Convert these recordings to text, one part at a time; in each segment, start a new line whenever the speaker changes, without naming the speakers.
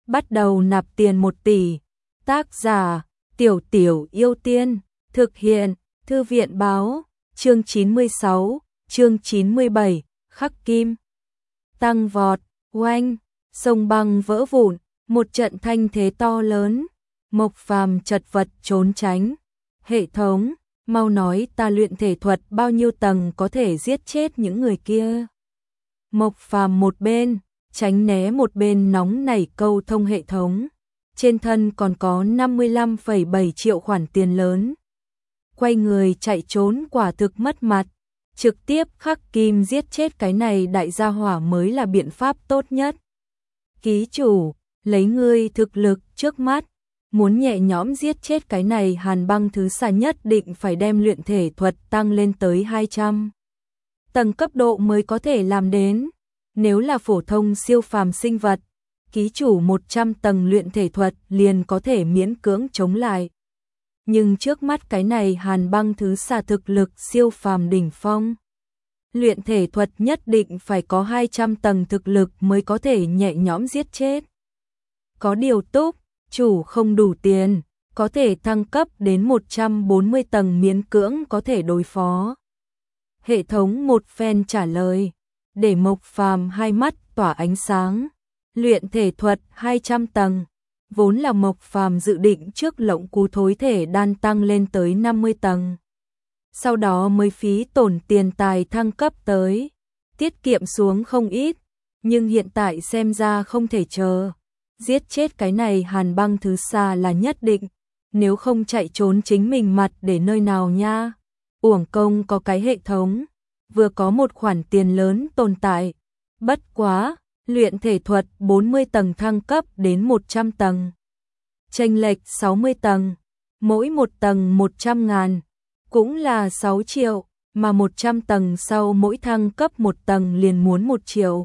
bắt đầu nạp tiền 1 tỷ. Tác giả: Tiểu Tiểu Yêu Tiên. Thực hiện: Thư viện báo. Chương 96, chương 97, khắc kim. Tăng vọt, oanh, sông băng vỡ vụn, một trận thanh thế to lớn. Mộc Phàm chật vật trốn tránh. Hệ thống, mau nói ta luyện thể thuật bao nhiêu tầng có thể giết chết những người kia. Mộc Phàm một bên tránh né, một bên nóng nảy câu thông hệ thống. Trên thân còn có 55,7 triệu khoản tiền lớn. Quay người chạy trốn quả thực mất mặt. Trực tiếp khắc kim giết chết cái này đại gia hỏa mới là biện pháp tốt nhất. Ký chủ, lấy ngươi thực lực trước mắt, muốn nhẹ nhõm giết chết cái này Hàn Băng thứ xà nhất định phải đem luyện thể thuật tăng lên tới 200 tầng cấp độ mới có thể làm đến. Nếu là phổ thông siêu phàm sinh vật, ký chủ 100 tầng luyện thể thuật liền có thể miễn cưỡng chống lại. Nhưng trước mắt cái này Hàn Băng thứ xà thực lực siêu phàm đỉnh phong. Luyện thể thuật nhất định phải có 200 tầng thực lực mới có thể nhẹ nhõm giết chết. Có điều túc, chủ không đủ tiền, có thể thăng cấp đến 140 tầng miễn cưỡng có thể đối phó. Hệ thống một phen trả lời, để Mộc Phàm hai mắt tỏa ánh sáng. Luyện thể thuật 200 tầng, vốn là Mộc Phàm dự định trước lộng cú thối thể đan tăng lên tới 50 tầng. Sau đó mới phí tổn tiền tài thăng cấp tới, tiết kiệm xuống không ít, nhưng hiện tại xem ra không thể chờ. Giết chết cái này Hàn Băng thứ xà là nhất định, nếu không chạy trốn chính mình mặt để nơi nào nha. Uổng công có cái hệ thống, vừa có một khoản tiền lớn tồn tại. Bất quá, luyện thể thuật 40 tầng thăng cấp đến 100 tầng. Chênh lệch 60 tầng, mỗi một tầng 100.000, cũng là 6 triệu, mà 100 tầng sau mỗi thăng cấp một tầng liền muốn 1 triệu.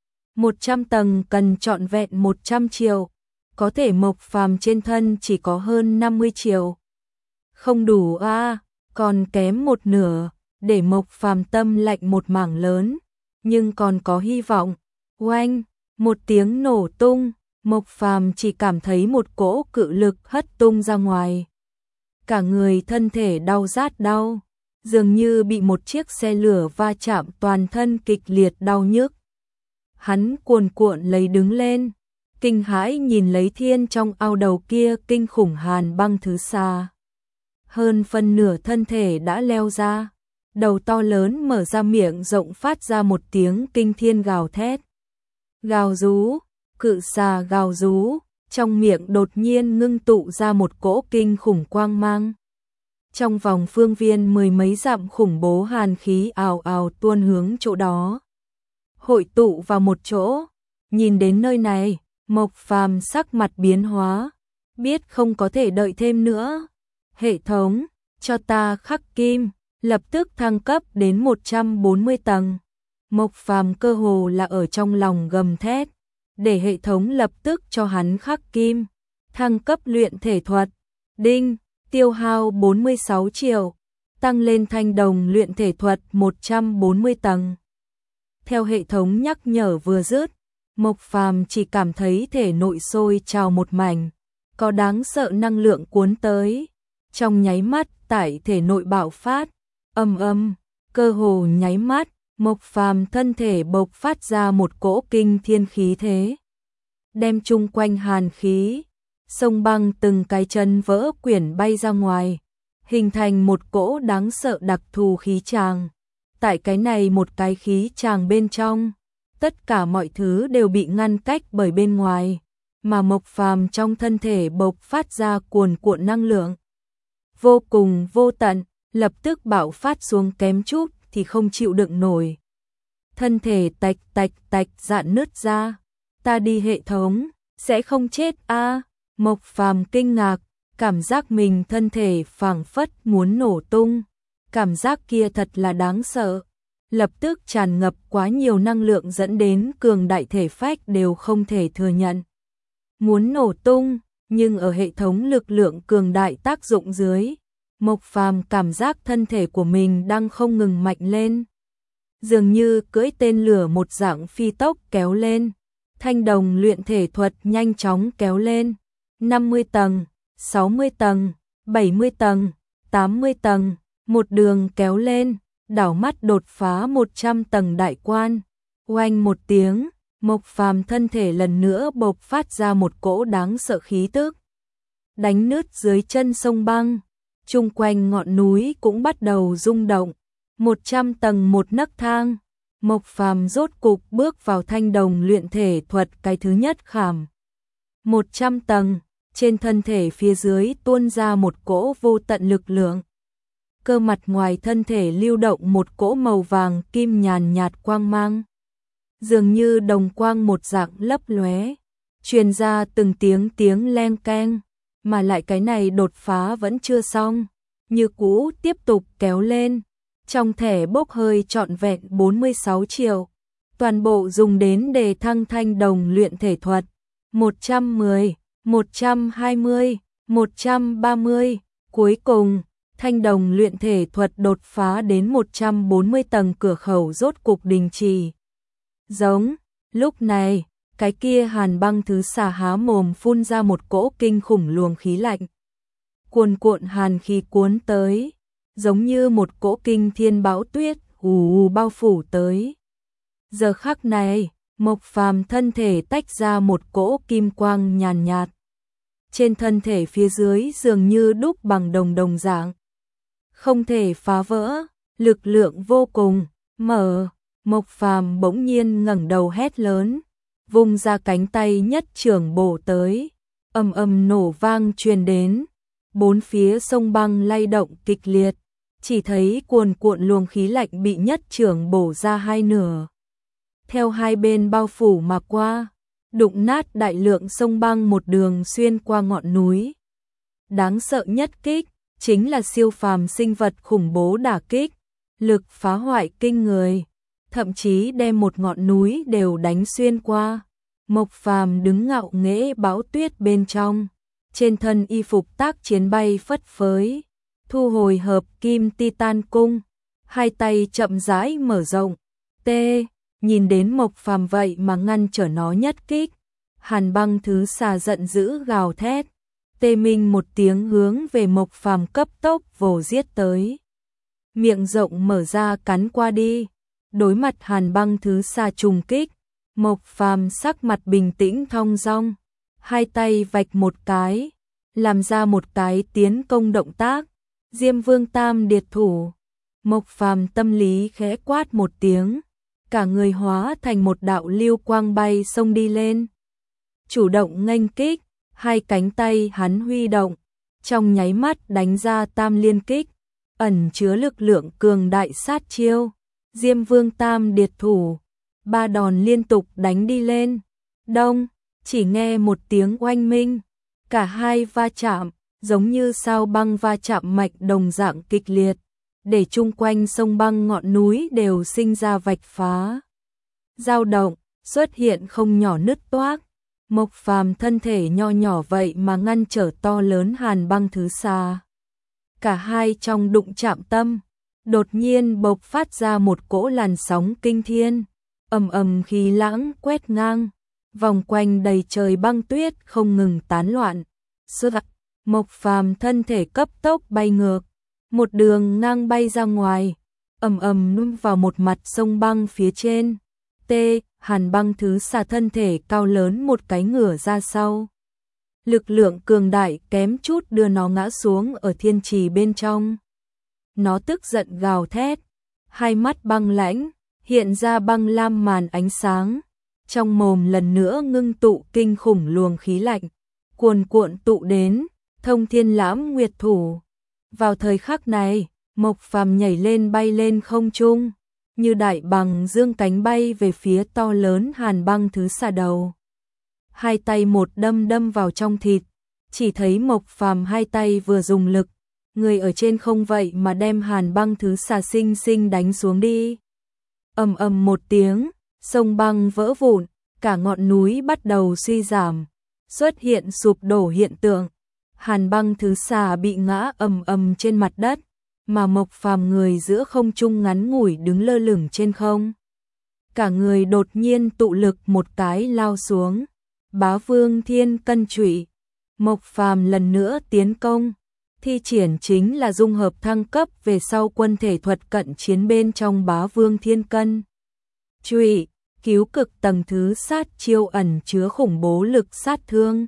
100 tầng cần trọn vẹn 100 triệu, có thể Mộc Phàm trên thân chỉ có hơn 50 triệu. Không đủ a, còn kém một nửa, để Mộc Phàm tâm lạnh một mảng lớn, nhưng còn có hy vọng. Oanh, một tiếng nổ tung, Mộc Phàm chỉ cảm thấy một cỗ cự lực hất tung ra ngoài. Cả người thân thể đau rát đau, dường như bị một chiếc xe lửa va chạm, toàn thân kịch liệt đau nhức. Hắn cuồn cuộn lấy đứng lên, kinh hãi nhìn lấy thiên trong ao đầu kia kinh khủng Hàn Băng thứ xà. Hơn phân nửa thân thể đã leo ra, đầu to lớn mở ra miệng rộng phát ra một tiếng kinh thiên gào thét. Gào rú, cự xà gào rú, trong miệng đột nhiên ngưng tụ ra một cỗ kinh khủng quang mang. Trong vòng phương viên 10 mấy dặm khủng bố hàn khí ào ào tuôn hướng chỗ đó. Hội tụ vào một chỗ, nhìn đến nơi này, Mộc Phàm sắc mặt biến hóa, biết không có thể đợi thêm nữa. Hệ thống, cho ta khắc kim, lập tức thăng cấp đến 140 tầng. Mộc Phàm cơ hồ là ở trong lòng gầm thét, để hệ thống lập tức cho hắn khắc kim, thăng cấp luyện thể thuật. Đinh, tiêu hao 46 triệu, tăng lên thanh đồng luyện thể thuật 140 tầng. Theo hệ thống nhắc nhở vừa dứt, Mộc Phàm chỉ cảm thấy thể nội sôi trào một mảnh, có đáng sợ năng lượng cuốn tới. Trong nháy mắt tại thể nội bạo phát, cơ hồ nháy mắt, Mộc Phàm thân thể bộc phát ra một cỗ kinh thiên khí thế, đem chung quanh hàn khí, sông băng từng cái chân vỡ quyển bay ra ngoài, hình thành một cỗ đáng sợ đặc thù khí tràng. Tại cái này một cái khí tràng bên trong, tất cả mọi thứ đều bị ngăn cách bởi bên ngoài, mà Mộc Phàm trong thân thể bộc phát ra cuồn cuộn năng lượng vô cùng vô tận, lập tức bạo phát xuống kém chút thì không chịu đựng nổi. Thân thể tạch tạch tạch rạn nứt ra. Ta đi, hệ thống, sẽ không chết a. Mộc Phàm kinh ngạc, cảm giác mình thân thể phảng phất muốn nổ tung. Cảm giác kia thật là đáng sợ. Lập tức tràn ngập quá nhiều năng lượng dẫn đến cường đại thể phách đều không thể thừa nhận. Muốn nổ tung, nhưng ở hệ thống lực lượng cường đại tác dụng dưới, Mộc Phàm cảm giác thân thể của mình đang không ngừng mạnh lên. Dường như cưỡi tên lửa một dạng phi tốc kéo lên, Thanh đồng luyện thể thuật nhanh chóng kéo lên, 50 tầng, 60 tầng, 70 tầng, 80 tầng, một đường kéo lên, đảo mắt đột phá 100 tầng đại quan. Oanh một tiếng, Mộc Phàm thân thể lần nữa bộc phát ra một cỗ đáng sợ khí tức, đánh nứt dưới chân sông băng, chung quanh ngọn núi cũng bắt đầu rung động. 100 tầng một nấc thang, Mộc Phàm rốt cục bước vào thanh đồng luyện thể thuật cái thứ nhất khảm. 100 tầng, trên thân thể phía dưới tuôn ra một cỗ vô tận lực lượng. Cơ mặt ngoài thân thể lưu động một cỗ màu vàng kim nhàn nhạt quang mang, dường như đồng quang một dạng lấp lóe, truyền ra từng tiếng leng keng, mà lại cái này đột phá vẫn chưa xong, như cũ tiếp tục kéo lên. Trong thẻ bốc hơi trọn vẹn 46 triệu, toàn bộ dùng đến đề thăng thanh đồng luyện thể thuật. 110, 120, 130, cuối cùng, thanh đồng luyện thể thuật đột phá đến 140 tầng cửa khẩu rốt cục đình chỉ. Giống, lúc này, cái kia Hàn Băng thứ xà há mồm phun ra một cỗ kinh khủng luồng khí lạnh. Cuồn cuộn hàn khí cuốn tới, giống như một cỗ kinh thiên bão tuyết bao phủ tới. Giờ khắc này, Mộc Phàm thân thể tách ra một cỗ kim quang nhàn nhạt. Trên thân thể phía dưới dường như đúc bằng đồng dạng, không thể phá vỡ, lực lượng vô cùng. Mộc Phàm bỗng nhiên ngẩng đầu hét lớn, vung ra cánh tay nhất chưởng bổ tới, ầm ầm nổ vang truyền đến, bốn phía sông băng lay động kịch liệt, chỉ thấy cuồn cuộn luồng khí lạnh bị nhất chưởng bổ ra hai nửa, theo hai bên bao phủ mà qua, đụng nát đại lượng sông băng một đường xuyên qua ngọn núi. Đáng sợ nhất kích chính là siêu phàm sinh vật khủng bố đả kích, lực phá hoại kinh người, thậm chí đem một ngọn núi đều đánh xuyên qua. Mộc Phàm đứng ngạo nghễ bão tuyết bên trong, trên thân y phục tác chiến bay phất phới, thu hồi hợp kim titan cung, hai tay chậm rãi mở rộng. Nhìn đến Mộc Phàm vậy mà ngăn trở nó nhất kích, Hàn Băng thứ xà giận dữ gào thét, tê minh một tiếng hướng về Mộc Phàm cấp tốc vồ giết tới. Miệng rộng mở ra cắn qua đi, đối mặt Hàn Băng thứ xà trùng kích, Mộc Phàm sắc mặt bình tĩnh thong dong, hai tay vạch một cái, làm ra một cái tiến công động tác, Diêm Vương Tam Điệt Thủ. Mộc Phàm tâm lý khẽ quát một tiếng, cả người hóa thành một đạo lưu quang bay xông đi lên. Chủ động nghênh kích, hai cánh tay hắn huy động, trong nháy mắt đánh ra tam liên kích, ẩn chứa lực lượng cường đại sát chiêu. Diêm Vương Tam Điệt Thủ, ba đòn liên tục đánh đi lên. Đông, chỉ nghe một tiếng oanh minh, cả hai va chạm, giống như sao băng va chạm mạch đồng dạng kịch liệt, để chung quanh sông băng ngọn núi đều sinh ra vạch phá, dao động, xuất hiện không nhỏ nứt toác. Mộc Phàm thân thể nho nhỏ vậy mà ngăn trở to lớn Hàn Băng thứ xà. Cả hai trong đụng chạm tâm, đột nhiên bộc phát ra một cỗ làn sóng kinh thiên, ầm khí lãng quét ngang, vòng quanh đầy trời băng tuyết không ngừng tán loạn. Mộc Phàm thân thể cấp tốc bay ngược, một đường ngang bay ra ngoài, nung vào một mặt sông băng phía trên. Hàn Băng thứ xà thân thể cao lớn một cái ngửa ra sau. Lực lượng cường đại kém chút đưa nó ngã xuống ở thiên trì bên trong. Nó tức giận gào thét, hai mắt băng lãnh, hiện ra băng lam màn ánh sáng. Trong mồm lần nữa ngưng tụ kinh khủng luồng khí lạnh, cuồn cuộn tụ đến, Thông Thiên Lãm Nguyệt Thủ. Vào thời khắc này, Mộc Phàm nhảy lên bay lên không trung, như đại bằng dương cánh bay về phía to lớn Hàn Băng thứ xà đầu. Hai tay một đâm vào trong thịt, chỉ thấy Mộc Phàm hai tay vừa dùng lực, người ở trên không vậy mà đem Hàn Băng thứ xà xinh xinh đánh xuống đi. Ầm một tiếng, sông băng vỡ vụn, cả ngọn núi bắt đầu suy giảm, xuất hiện sụp đổ hiện tượng. Hàn Băng thứ xà bị ngã ầm trên mặt đất, mà Mộc Phàm người giữa không trung ngắn ngủi đứng lơ lửng trên không. cả người đột nhiên tụ lực một cái lao xuống. Bá Vương Thiên Cân Trụy, Mộc Phàm lần nữa tiến công, thi triển chính là dung hợp thăng cấp về sau quân thể thuật cận chiến bên trong Bá Vương Thiên Cân Trụy, cứu cực tầng thứ sát chiêu ẩn chứa khủng bố lực sát thương.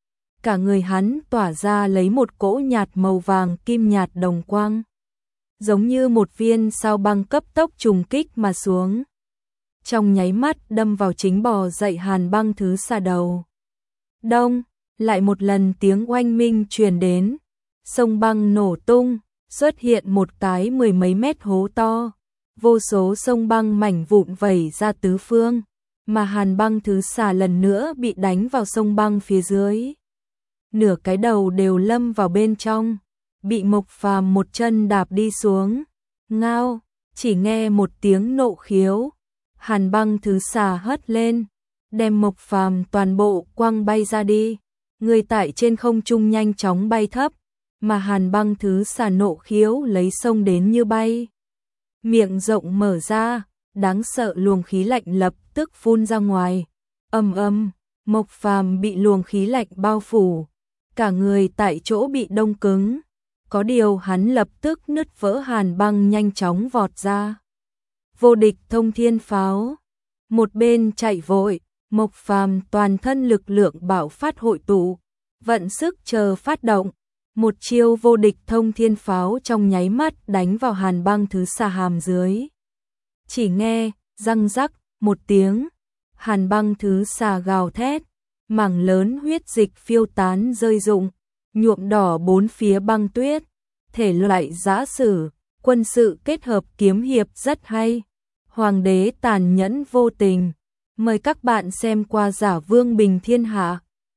Cả người hắn tỏa ra lấy một cỗ nhạt màu vàng kim nhạt đồng quang, giống như một viên sao băng cấp tốc trùng kích mà xuống. Trong nháy mắt đâm vào chính bò dậy Hàn Băng Thứ Xà đầu. Đông, lại một lần tiếng oanh minh truyền đến, sông băng nổ tung, xuất hiện một cái 10 mấy mét hố to, vô số sông băng mảnh vụn vẩy ra tứ phương, mà Hàn Băng Thứ Xà lần nữa bị đánh vào sông băng phía dưới. Nửa cái đầu đều lâm vào bên trong, bị Mộc Phàm một chân đạp đi xuống. Ngao, chỉ nghe một tiếng nộ khiếu, Hàn Băng Thứ Xà hất lên, đem Mộc Phàm toàn bộ quăng bay ra đi. Người tại trên không trung nhanh chóng bay thấp, mà Hàn Băng Thứ Xà nộ khiếu lấy sông đến như bay. Miệng rộng mở ra, đáng sợ luồng khí lạnh lập tức phun ra ngoài. Ầm ầm, Mộc Phàm bị luồng khí lạnh bao phủ, cả người tại chỗ bị đông cứng. Có điều hắn lập tức nứt vỡ hàn băng nhanh chóng vọt ra. Vô địch thông thiên pháo. Một bên chạy vội, Mộc Phàm toàn thân lực lượng bạo phát hội tụ, vận sức chờ phát động. Một chiêu vô địch thông thiên pháo trong nháy mắt đánh vào Hàn Băng Thứ Xà hàm dưới. Chỉ nghe, răng rắc, một tiếng, Hàn Băng Thứ Xà gào thét, mảng lớn huyết dịch phiêu tán rơi rụng, nhuộm đỏ bốn phía băng tuyết. Thể loại giã sử, quân sự kết hợp kiếm hiệp rất hay. Hoàng đế tàn nhẫn vô tình. Mời các bạn xem qua Giả Vương Bình Thiên Hạ.